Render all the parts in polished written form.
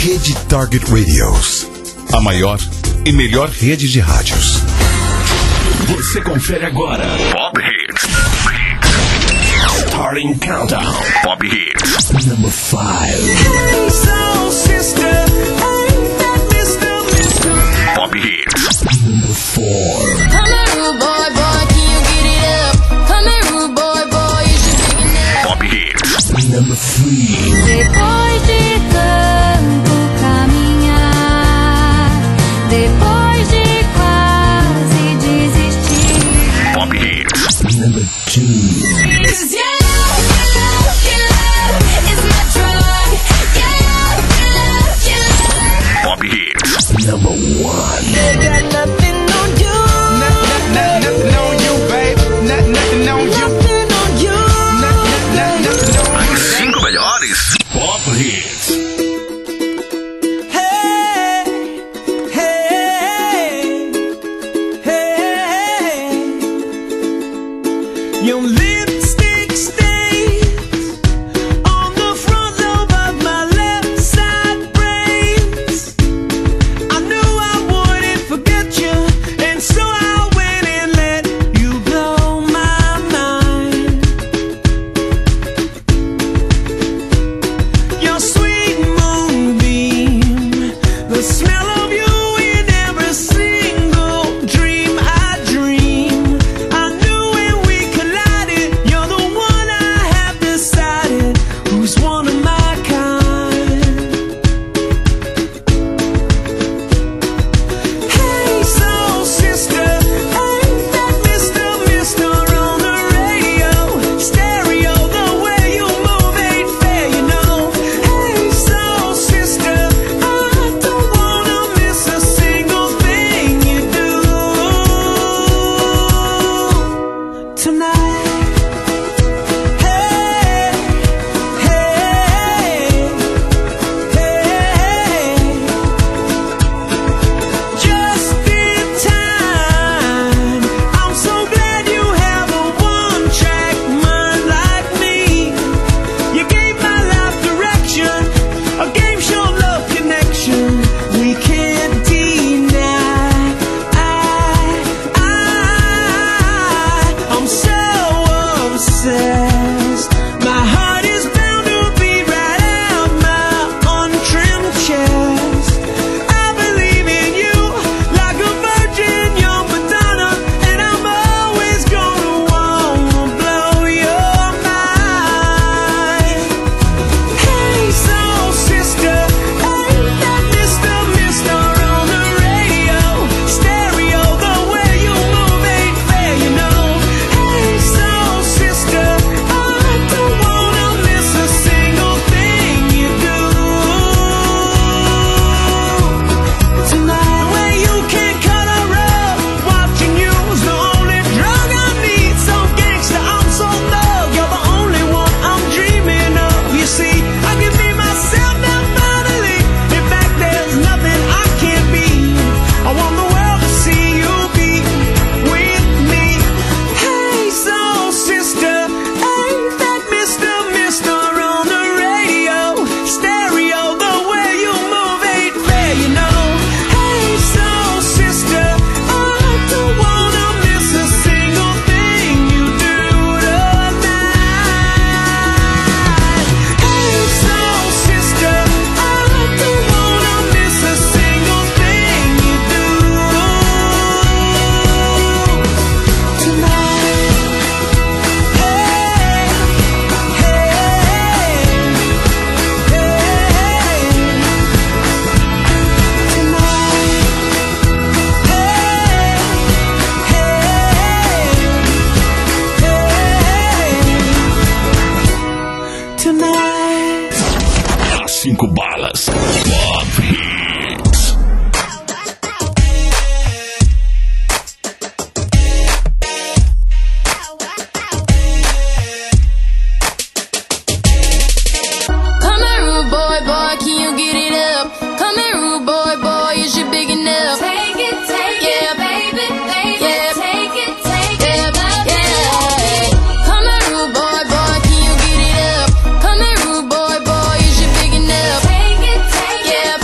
Rede Target Radios, a maior e melhor rede de rádios. Você confere agora Pop Hits. Starting Countdown. Pop Hits. Number 5. Hey, soul sister, ain't that Mr. Pop Hits. Number 4. Come here, rude boy, boy, can you get it up? Come here, rude boy, boy, you should pick it up. Pop Hits. Number 3. Depois de tanto caminhar, depois de quase desistir. Pop Hits. Number 2. This is your love, is my drug. Your love. Pop Hits. Number 1. They got nothing on you. Nothing on you, babe. Nothing on you. Nothing on you. Nothing on you. As 5 melhores Pop Hits. Hey, hey, hey. Your lipstick stains on the front lobe of my left side brains. I knew I wouldn't forget you, and so I went and let you blow my mind. Your sweet moonbeam, the smell of you in every single dream I dream. I knew when we collided, you're the one I have decided who's one of my kind. Hey, soul sister, ain't that Mr. on the radio? Stereo, the way you move ain't fair, you know. Hey, soul sister, I don't wanna miss a single thing you do tonight. Hey, hey, hey. Just in time. I'm so glad you have a one-track mind like me. You gave my life direction, a game show love connection we can't deny. I'm so obsessed. My heart is bound to beat right out my untrimmed chest. I believe in you like a virgin, young Madonna, and I'm always gonna wanna blow your mind. Hey, soul sister, ain't that Mr. on the radio? Stereo, the way you move ain't fair, you know. Hey, soul sister, I don't wanna miss a single thing you do tonight. When you can't cut a rug, watching you's the only drug I need. So gangsta, I'm so thug, you're the only one I'm dreaming of. You see, I can be myself now finally. In fact, there's nothing I can't be. I want the world to see you be with me. Hey, soul sister, ain't that Mr. on the radio? Stereo, the way you move ain't fair, you know. Hey, soul sister, I don't wanna miss a single thing you do tonight. Hey, soul sister, I don't wanna miss a single thing you do tonight. Hey, tonight. As 5 balas Pop Hits. Come here, rude boy, boy, can you get it up? Come here, rude boy, boy, is you big enough? Take it, yeah, baby, yeah, take it, yeah, yeah. Come here, rude boy, boy, can you get it up? Come here, rude boy, boy, is you big enough? Take it, yeah,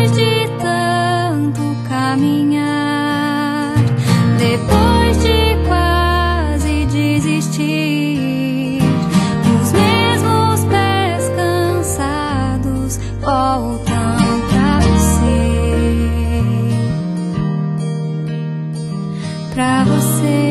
Depois de tanto caminhar, depois de quase desistir, os mesmos pés cansados voltam pra você.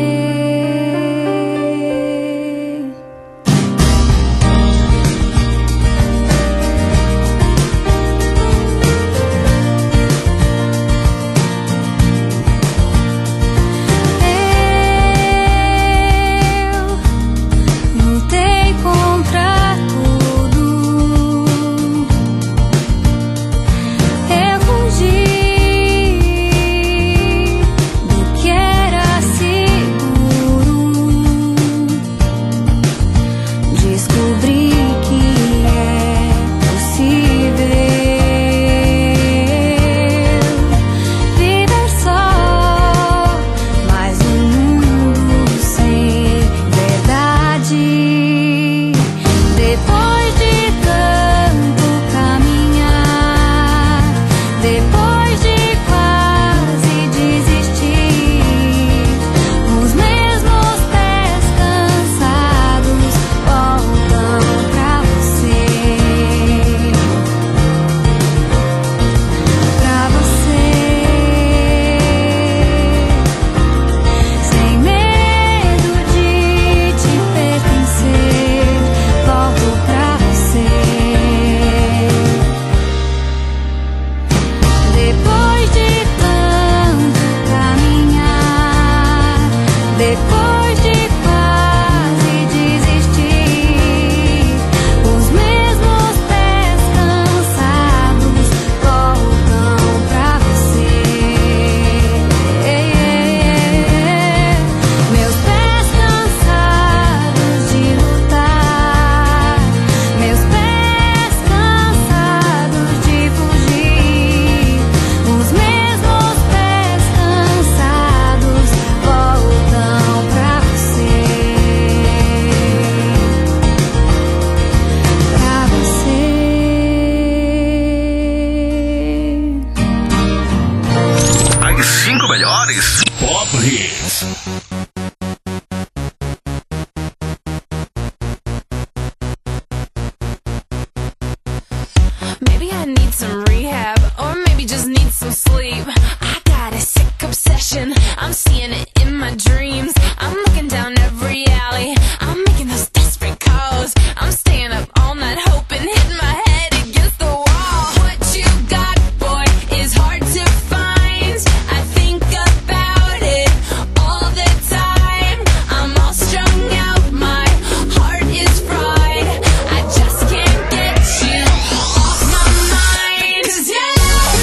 Maybe I need some rehab, or maybe just need some sleep. I got a sick obsession, I'm seeing it in my dreams. I'm looking down every alley, I'm making those desperate calls. I'm staying up all night hoping, hitting my head against the wall. What you got, boy, is hard to find. I think about it all the time. I'm all strung out, my heart is fried. I just can't get you off my mind. 'Cause your love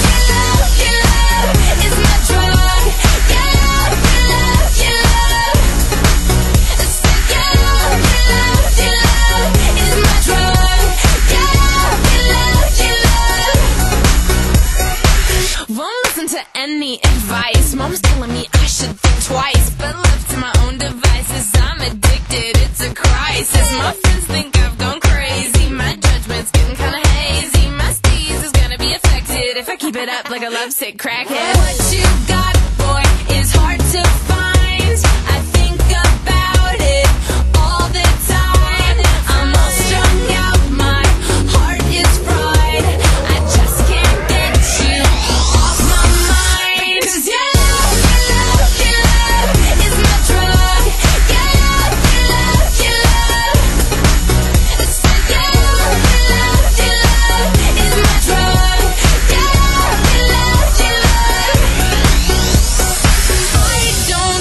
is my drug. Your love is my drug. Won't listen to any advice. Mom's telling me I should think twice, but left to my own devices, I'm addicted, it's a crisis. My friends think I've gone crazy, my judgment's getting kinda hazy. My steez is gonna be affected if I keep it up like a lovesick crackhead. What you got, boy, is hard to find. I think about it all the time. I'm all strung out, my heart is fried. I just can't get you off my mind. 'Cause your love is my drug. Your love is my drug. I don't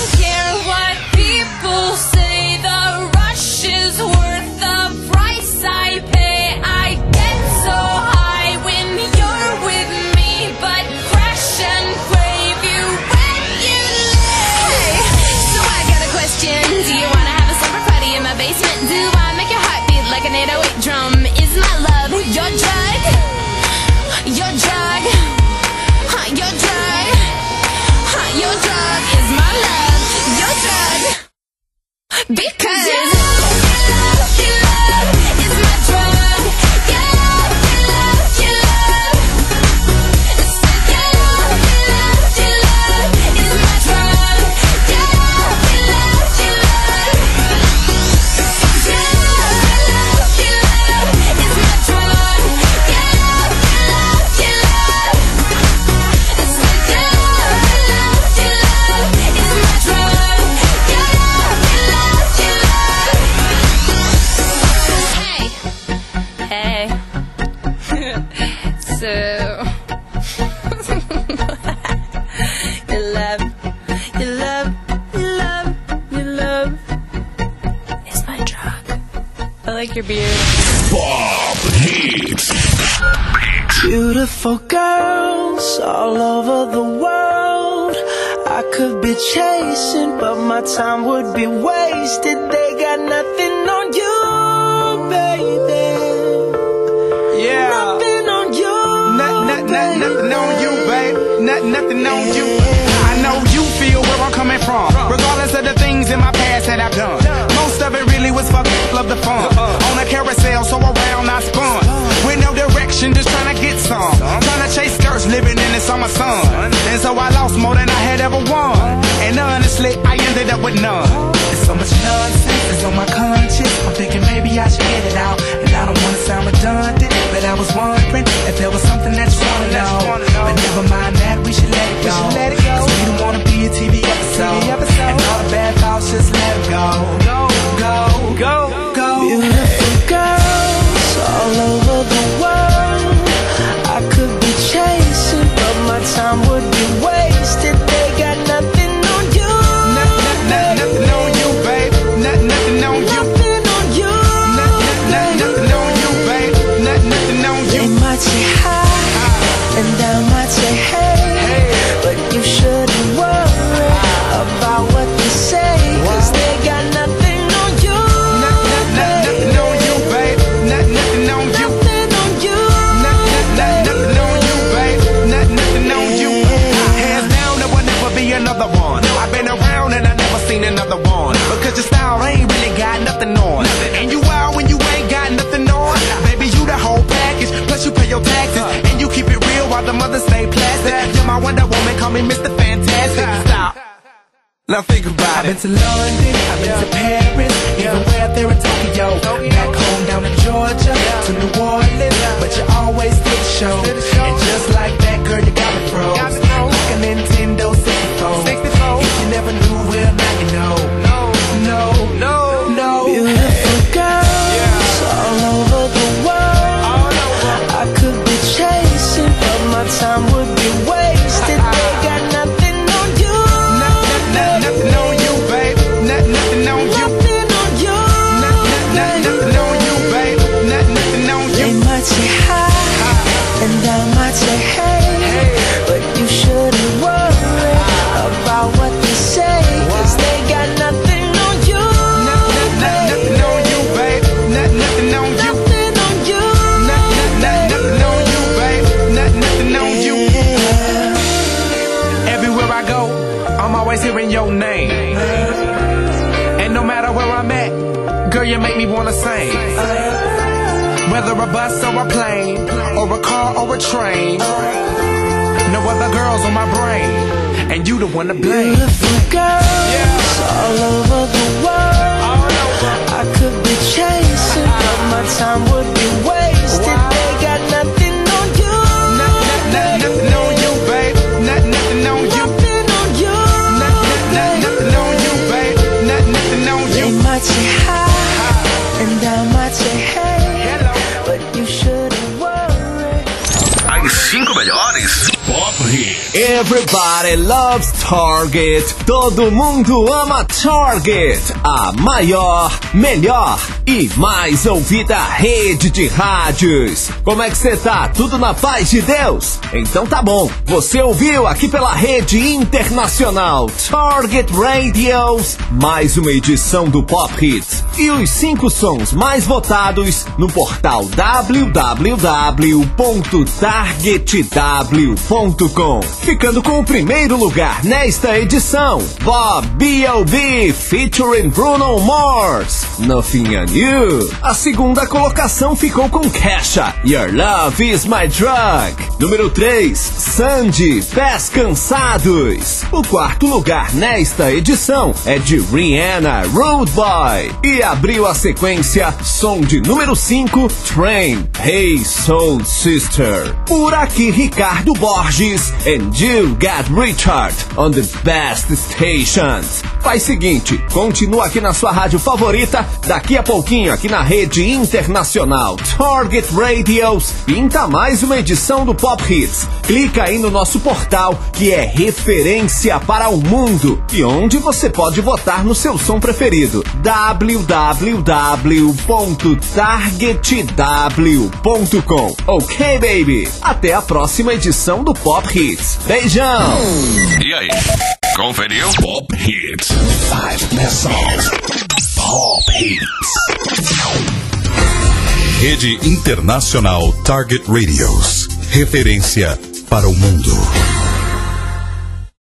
like your beard. Pop Hits. Beautiful girls all over the world I could be chasing, but my time would be wasted. They got nothing on you, baby. Yeah. Nothing on you. Nothing on you, babe. Nothing on you. I know you feel where I'm coming from, regardless of the things in my past that I've done. Most of it really was for love the fun. On a carousel, so around I spun. With no direction, just trying to get some. Trying to chase skirts, living in the summer sun. And so I lost more than I had ever won. And honestly, I ended up with none. There's so much nonsense that's on my conscience. I'm thinking maybe I should get it out. And I don't want to sound redundant, but I was wondering if there was something that you want to know. But never mind that, we should let it go. Cause we don't want to be a TV episode. And all the bad thoughts, just let it go. Go. Beautiful girls all over the world I could be chasing, but my time would be wasted. They got nothing on you. Nothing on you, babe. Nothing on you. Nothing on you. Nothing on you, babe. Nothing on you. They might say hi, and I might say hey, but you shouldn't worry about what they say, cause they got nothing on you. Nothing on you, babe. Nothing on you. Nothing on you. Nothing on you, babe. Nothing on you. Hands down, there will never be another one. I've been around and I never seen another one. Because your style ain't really got nothing on. And you wild when you ain't got nothing on. Baby, you the whole package. Plus you pay your taxes. And you keep it real while the mothers stay plastic. You're my Wonder Woman, call me Mr. Fantastic. Stop. Now think about it. I've been to London, I've been to Paris, even where there in Tokyo. Back home down in Georgia, to New Orleans, but you always did the show. And just like that, girl, you got me froze. Like a Nintendo 64. If you never knew, well, now you know. No. Beautiful girls all over the world I could be chasing, but my time would be wasted. They got nothing on you. Nothing on you, babe. Nothing on you. Nothing on you. Nothing on you, babe. Nothing on you. They might say hi, and I might say hey, but you shouldn't worry about what they say, cause they got nothing on you. Nothing on you, babe. Nothing on you. Nothing on you. Nothing on you, babe. Nothing on you. Everywhere I go, I'm always hearing your name. And no matter where I'm at, girl, you make me wanna sing. Whether a bus or a plane, or a car or a train, no other girls on my brain, and you the one to blame. Beautiful girls all over the world I could be chasing, but my time would be wasted. They got nothing on you. Nothing on you, babe. Nothing on you. Nothing on you. Nothing on you, babe. Nothing on you. They might say hi, and I might say hey, but you shouldn't worry. As 5 melhores Pop Hits. Everybody loves Target. Todo mundo ama Target. A maior, melhor e mais ouvida rede de rádios. Como é que você tá? Tudo na paz de Deus? Então tá bom. Você ouviu aqui pela rede internacional Target Radios, mais uma edição do Pop Hits e os 5 sons mais votados no portal www.targetw.com. Ficando com o primeiro lugar nesta edição, Bob B.O.B. featuring Bruno Mars, Nothing on You. A segunda colocação ficou com Kesha, Your Love is My Drug. Número 3, Sandy, Pés Cansados. O quarto lugar nesta edição é de Rihanna, Rude Boy. E abriu a sequência, som de número 5, Train, Hey Soul Sister. Por aqui, Ricardo Borges and You Got Richard on the best stations. Faz seguinte, continua aqui na sua rádio favorita, daqui a pouquinho aqui na rede internacional Target Radios, pinta mais uma edição do Pop Hits. Clica aí no nosso portal, que é referência para o mundo e onde você pode votar no seu som preferido. www.targetw.com. Ok, baby? Até a próxima edição do Pop Hits. Beijão! E aí, conferiu? Pop Hits. 5 best songs. Pop Hits. Rede Internacional Target Radios. Referência para o mundo.